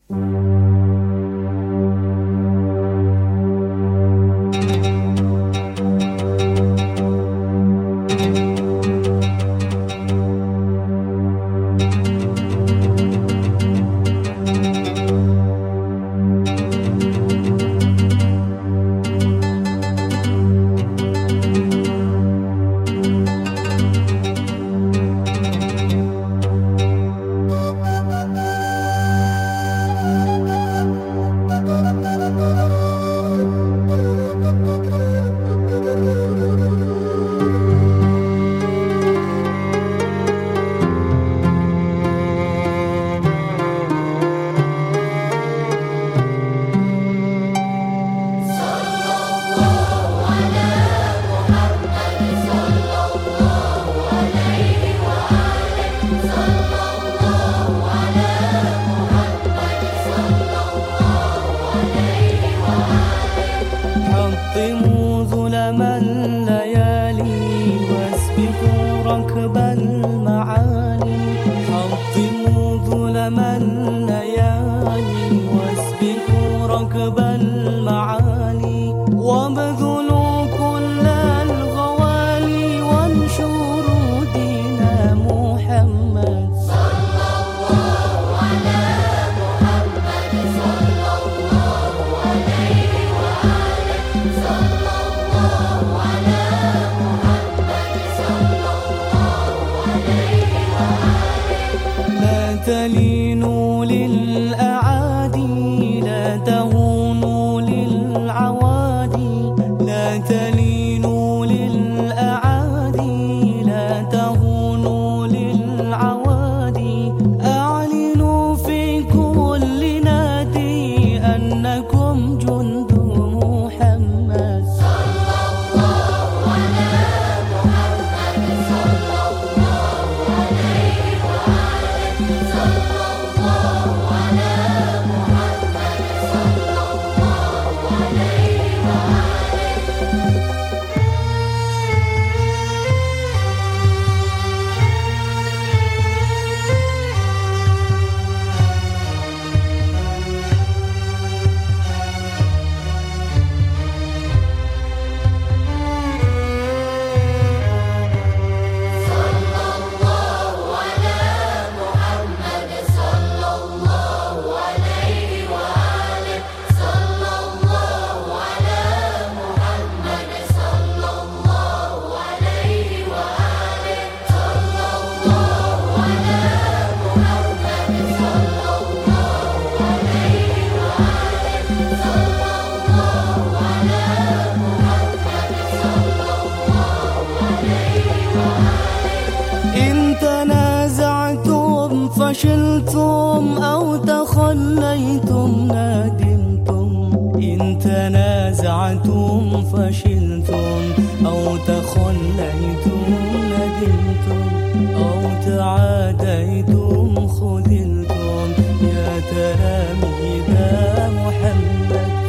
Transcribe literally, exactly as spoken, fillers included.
حطموا ظلم الليالي واسبقوا ركب المعالي. حطموا ظلم الليالي واسبقوا ركب المعالي، وابذلوا كل الغوالي وانشروا دين محمد. صلى الله على محمد صلى الله عليه وآله. صلى الله على محمد صلى الله عليه وآله. لا تلينوا للأعادي، لا تهونوا للعوادي. لا تلينوا للأعادي، لا تهونوا للعوادي. أعلنوا في كل نادي أنكم جند محمد. صلى الله على محمد صلى الله عليه وآله. صلى الله على محمد صلى الله عليه وآله. صلى الله على محمد صلى الله عليه وآله. صلى الله على محمد صلى الله عليه وآله. صلى الله على محمد صلى الله عليه وآله. صلى الله على محمد صلى الله عليه وآله. إن تنازعتم فشلتم أو تخليتم ندمتم. إن تنازعتم فشلتم أو تخليتم ندمتم، أو تعاديتم خذلتم. يا تلاميذ محمد